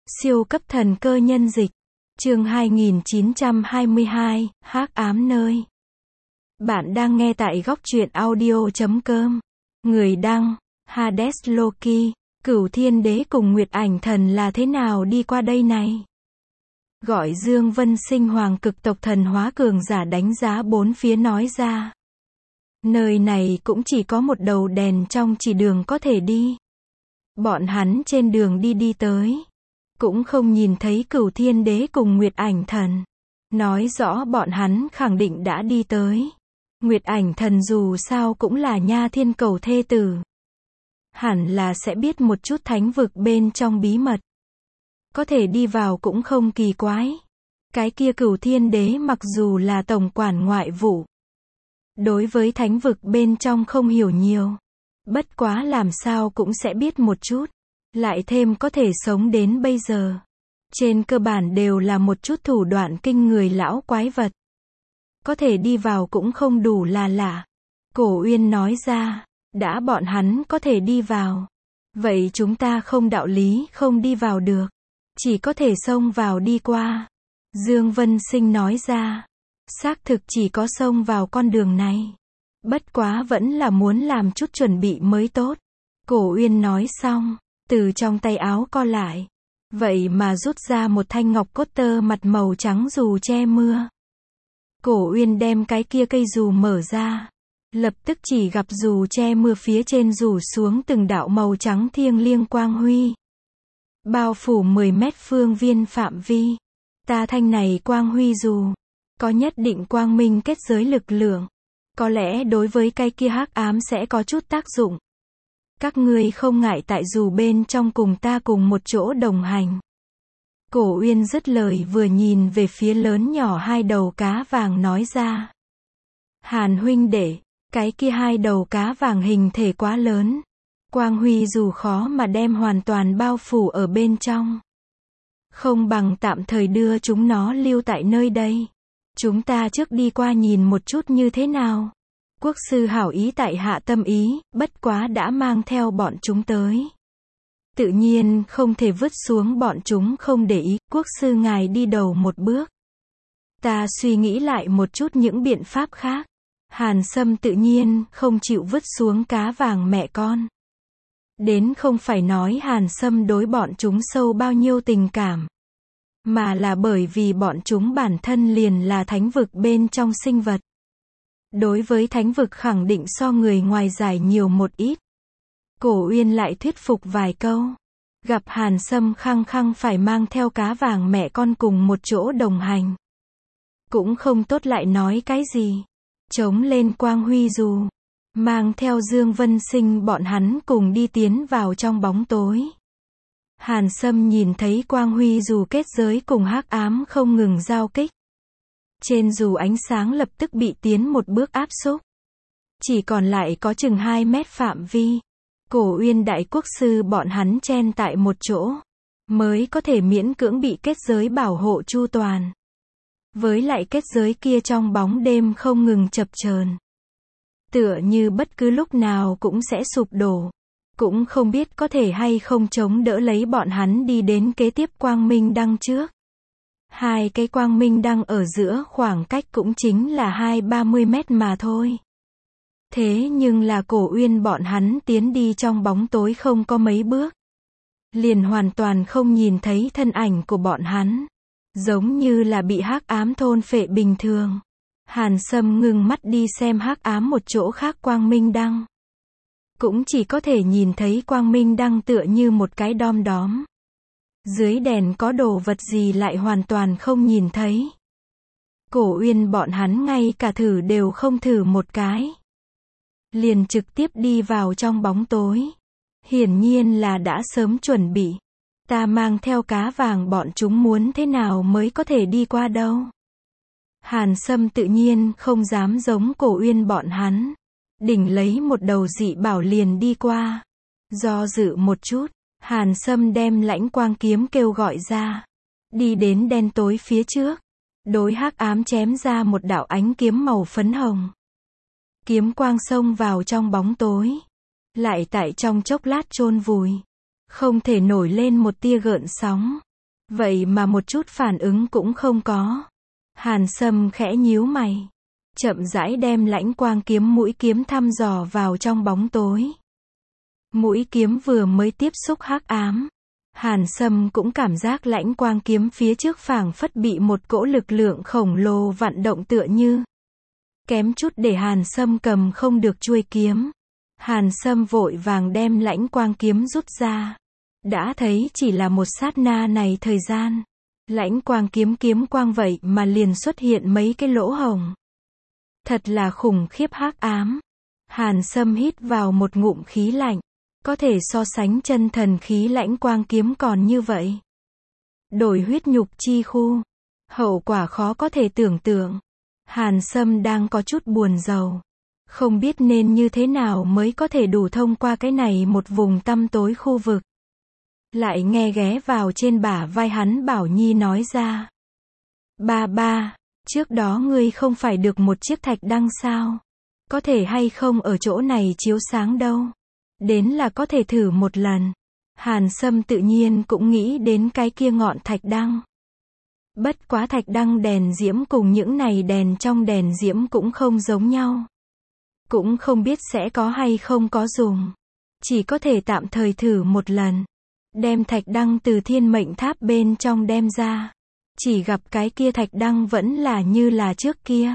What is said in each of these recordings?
Siêu cấp thần cơ nhân dịch. Chương 2922, Hắc ám nơi. Bạn đang nghe tại góc truyện audio.com. Người đăng, Hades Loki, Cửu Thiên Đế cùng Nguyệt Ảnh Thần là thế nào đi qua đây này? Gọi Dương Vân Sinh Hoàng cực tộc thần hóa cường giả đánh giá bốn phía nói ra. Nơi này cũng chỉ có một đầu đèn trong chỉ đường có thể đi. Bọn hắn trên đường đi tới. Cũng không nhìn thấy Cửu Thiên Đế cùng Nguyệt Ảnh Thần. Nói rõ bọn hắn khẳng định đã đi tới. Nguyệt Ảnh Thần dù sao cũng là Nha Thiên Cầu thê tử. Hẳn là sẽ biết một chút thánh vực bên trong bí mật. Có thể đi vào cũng không kỳ quái. Cái kia Cửu Thiên Đế mặc dù là tổng quản ngoại vụ. Đối với thánh vực bên trong không hiểu nhiều. Bất quá làm sao cũng sẽ biết một chút. Lại thêm có thể sống đến bây giờ. Trên cơ bản đều là một chút thủ đoạn kinh người lão quái vật. Có thể đi vào cũng không đủ là lạ. Cổ Uyên nói ra, đã bọn hắn có thể đi vào. Vậy chúng ta không đạo lý không đi vào được. Chỉ có thể xông vào đi qua. Dương Vân Sinh nói ra, xác thực chỉ có xông vào con đường này. Bất quá vẫn là muốn làm chút chuẩn bị mới tốt. Cổ Uyên nói xong, từ trong tay áo co lại. Vậy mà rút ra một thanh ngọc cốt tơ mặt màu trắng dù che mưa. Cổ Uyên đem cái kia cây dù mở ra. Lập tức chỉ gặp dù che mưa phía trên rủ xuống từng đạo màu trắng thiêng liêng quang huy. Bao phủ 10 mét phương viên phạm vi. Ta thanh này quang huy dù. Có nhất định quang minh kết giới lực lượng. Có lẽ đối với cái kia hắc ám sẽ có chút tác dụng. Các ngươi không ngại tại dù bên trong cùng ta cùng một chỗ đồng hành. Cổ Uyên dứt lời vừa nhìn về phía lớn nhỏ hai đầu cá vàng nói ra. Hàn huynh đệ, cái kia hai đầu cá vàng hình thể quá lớn. Quang huy dù khó mà đem hoàn toàn bao phủ ở bên trong. Không bằng tạm thời đưa chúng nó lưu tại nơi đây. Chúng ta trước đi qua nhìn một chút như thế nào. Quốc sư hảo ý tại hạ tâm ý, bất quá đã mang theo bọn chúng tới. Tự nhiên không thể vứt xuống bọn chúng không để ý, quốc sư ngài đi đầu một bước. Ta suy nghĩ lại một chút những biện pháp khác. Hàn Sâm tự nhiên không chịu vứt xuống cá vàng mẹ con. Đến không phải nói Hàn Sâm đối bọn chúng sâu bao nhiêu tình cảm. Mà là bởi vì bọn chúng bản thân liền là thánh vực bên trong sinh vật. Đối với thánh vực khẳng định so người ngoài giải nhiều một ít. Cổ Uyên lại thuyết phục vài câu. Gặp Hàn Sâm khăng khăng phải mang theo cá vàng mẹ con cùng một chỗ đồng hành. Cũng không tốt lại nói cái gì. Chống lên quang huy dù. Mang theo Dương Vân Sinh bọn hắn cùng đi tiến vào trong bóng tối. Hàn Sâm nhìn thấy quang huy dù kết giới cùng hắc ám không ngừng giao kích. Trên dù ánh sáng lập tức bị tiến một bước áp xúc. Chỉ còn lại có chừng 2 mét phạm vi. Cổ Uyên đại quốc sư bọn hắn chen tại một chỗ. Mới có thể miễn cưỡng bị kết giới bảo hộ chu toàn. Với lại kết giới kia trong bóng đêm không ngừng chập chờn. Tựa như bất cứ lúc nào cũng sẽ sụp đổ. Cũng không biết có thể hay không chống đỡ lấy bọn hắn đi đến kế tiếp quang minh đăng trước. Hai cái quang minh đăng ở giữa khoảng cách cũng chính là 20-30 mét mà thôi. Thế nhưng là Cổ Uyên bọn hắn tiến đi trong bóng tối không có mấy bước. Liền hoàn toàn không nhìn thấy thân ảnh của bọn hắn. Giống như là bị hắc ám thôn phệ bình thường. Hàn Sâm ngưng mắt đi xem hắc ám một chỗ khác quang minh đăng. Cũng chỉ có thể nhìn thấy quang minh đăng tựa như một cái đom đóm. Dưới đèn có đồ vật gì lại hoàn toàn không nhìn thấy. Cổ Uyên bọn hắn ngay cả thử đều không thử một cái. Liền trực tiếp đi vào trong bóng tối. Hiển nhiên là đã sớm chuẩn bị. Ta mang theo cá vàng bọn chúng muốn thế nào mới có thể đi qua đâu. Hàn Sâm tự nhiên không dám giống Cổ Uyên bọn hắn. Đỉnh lấy một đầu dị bảo liền đi qua. Do dự một chút. Hàn Sâm đem lãnh quang kiếm kêu gọi ra. Đi đến đen tối phía trước. Đối hắc ám chém ra một đạo ánh kiếm màu phấn hồng. Kiếm quang xông vào trong bóng tối. Lại tại trong chốc lát chôn vùi. Không thể nổi lên một tia gợn sóng. Vậy mà một chút phản ứng cũng không có. Hàn Sâm khẽ nhíu mày. Chậm rãi đem lãnh quang kiếm mũi kiếm thăm dò vào trong bóng tối. Mũi kiếm vừa mới tiếp xúc hắc ám. Hàn Sâm cũng cảm giác lãnh quang kiếm phía trước phảng phất bị một cỗ lực lượng khổng lồ vặn động tựa như. Kém chút để Hàn Sâm cầm không được chuôi kiếm. Hàn Sâm vội vàng đem lãnh quang kiếm rút ra. Đã thấy chỉ là một sát na này thời gian. Lãnh quang kiếm kiếm quang vậy mà liền xuất hiện mấy cái lỗ hổng. Thật là khủng khiếp hắc ám. Hàn Sâm hít vào một ngụm khí lạnh. Có thể so sánh chân thần khí lãnh quang kiếm còn như vậy. Đổi huyết nhục chi khu. Hậu quả khó có thể tưởng tượng. Hàn Sâm đang có chút buồn rầu. Không biết nên như thế nào mới có thể đủ thông qua cái này một vùng tăm tối khu vực. Lại nghe ghé vào trên bả vai hắn Bảo Nhi nói ra. Ba, trước đó ngươi không phải được một chiếc thạch đăng sao? Có thể hay không ở chỗ này chiếu sáng đâu. Đến là có thể thử một lần. Hàn Sâm tự nhiên cũng nghĩ đến cái kia ngọn thạch đăng. Bất quá thạch đăng đèn diễm cùng những này đèn trong đèn diễm cũng không giống nhau. Cũng không biết sẽ có hay không có dùng. Chỉ có thể tạm thời thử một lần. Đem thạch đăng từ thiên mệnh tháp bên trong đem ra. Chỉ gặp cái kia thạch đăng vẫn là như là trước kia.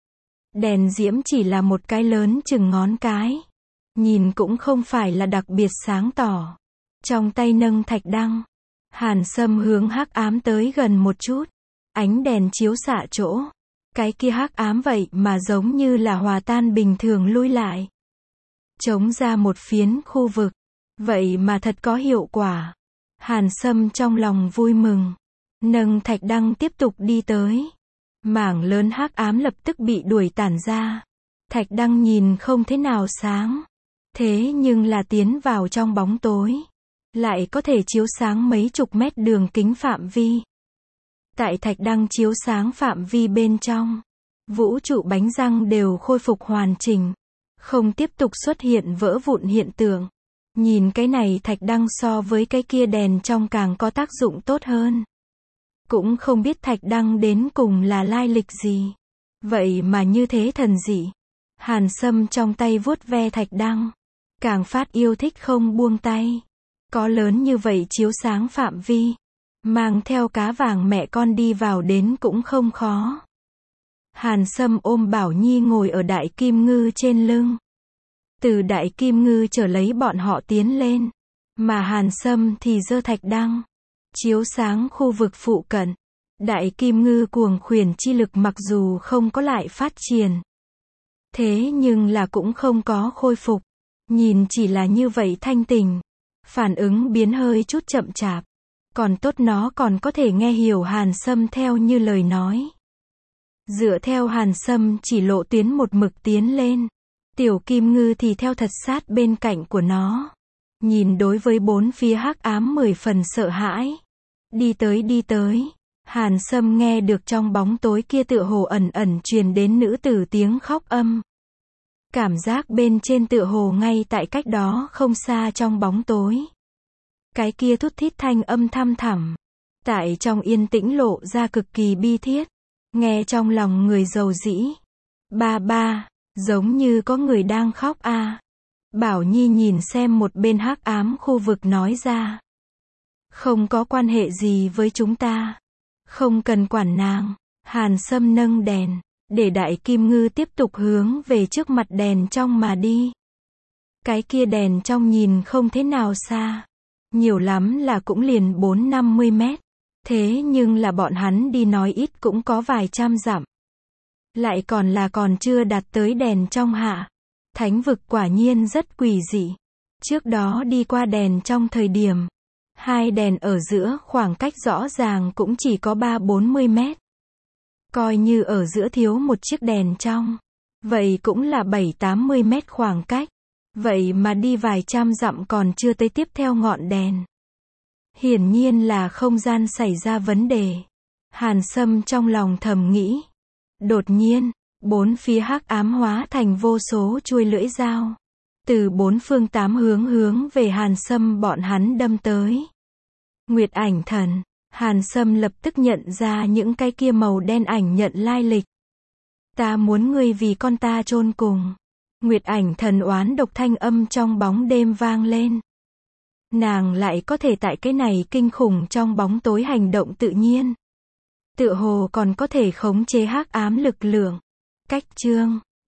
Đèn diễm chỉ là một cái lớn chừng ngón cái. Nhìn cũng không phải là đặc biệt sáng tỏ. Trong tay nâng thạch đăng. Hàn Sâm hướng hắc ám tới gần một chút. Ánh đèn chiếu xạ chỗ. Cái kia hắc ám vậy mà giống như là hòa tan bình thường lui lại. Chống ra một phiến khu vực. Vậy mà thật có hiệu quả. Hàn Sâm trong lòng vui mừng. Nâng thạch đăng tiếp tục đi tới. Mảng lớn hắc ám lập tức bị đuổi tản ra. Thạch đăng nhìn không thế nào sáng. Thế nhưng là tiến vào trong bóng tối. Lại có thể chiếu sáng mấy chục mét đường kính phạm vi. Tại thạch đăng chiếu sáng phạm vi bên trong. Vũ trụ bánh răng đều khôi phục hoàn chỉnh. Không tiếp tục xuất hiện vỡ vụn hiện tượng. Nhìn cái này thạch đăng so với cái kia đèn trong càng có tác dụng tốt hơn. Cũng không biết thạch đăng đến cùng là lai lịch gì. Vậy mà như thế thần dị. Hàn Sâm trong tay vuốt ve thạch đăng. Càng phát yêu thích không buông tay. Có lớn như vậy chiếu sáng phạm vi. Mang theo cá vàng mẹ con đi vào đến cũng không khó. Hàn Sâm ôm Bảo Nhi ngồi ở đại kim ngư trên lưng. Từ đại kim ngư trở lấy bọn họ tiến lên. Mà Hàn Sâm thì giơ thạch đăng. Chiếu sáng khu vực phụ cận. Đại kim ngư cuồng khuyển chi lực mặc dù không có lại phát triển. Thế nhưng là cũng không có khôi phục. Nhìn chỉ là như vậy thanh tình. Phản ứng biến hơi chút chậm chạp. Còn tốt nó còn có thể nghe hiểu Hàn Sâm theo như lời nói. Dựa theo Hàn Sâm chỉ lộ tuyến một mực tiến lên. Tiểu kim ngư thì theo thật sát bên cạnh của nó. Nhìn đối với bốn phía hắc ám 10 phần sợ hãi. Đi tới. Hàn Sâm nghe được trong bóng tối kia tựa hồ ẩn ẩn truyền đến nữ tử tiếng khóc âm. Cảm giác bên trên tựa hồ ngay tại cách đó không xa trong bóng tối. Cái kia thút thít thanh âm thăm thẳm. Tại trong yên tĩnh lộ ra cực kỳ bi thiết. Nghe trong lòng người dầu dĩ. Ba, giống như có người đang khóc a. Bảo Nhi nhìn xem một bên hắc ám khu vực nói ra. Không có quan hệ gì với chúng ta. Không cần quản nàng. Hàn Sâm nâng đèn. Để đại kim ngư tiếp tục hướng về trước mặt đèn trong mà đi. Cái kia đèn trong nhìn không thế nào xa. Nhiều lắm là cũng liền 4-50 mét. Thế nhưng là bọn hắn đi nói ít cũng có vài trăm dặm. Lại còn chưa đạt tới đèn trong hạ. Thánh vực quả nhiên rất quỷ dị. Trước đó đi qua đèn trong thời điểm. Hai đèn ở giữa khoảng cách rõ ràng cũng chỉ có 3-40 mét. Coi như ở giữa thiếu một chiếc đèn trong. Vậy cũng là 7-80 mét khoảng cách. Vậy mà đi vài trăm dặm còn chưa tới tiếp theo ngọn đèn. Hiển nhiên là không gian xảy ra vấn đề. Hàn Sâm trong lòng thầm nghĩ. Đột nhiên, bốn phía hắc ám hóa thành vô số chuôi lưỡi dao. Từ bốn phương tám hướng về Hàn Sâm bọn hắn đâm tới. Nguyệt Ảnh Thần. Hàn Sâm lập tức nhận ra những cái kia màu đen ảnh nhận lai lịch. Ta muốn ngươi vì con ta chôn cùng. Nguyệt Ảnh thần oán độc thanh âm trong bóng đêm vang lên. Nàng lại có thể tại cái này kinh khủng trong bóng tối hành động tự nhiên. Tựa hồ còn có thể khống chế hắc ám lực lượng. Cách chương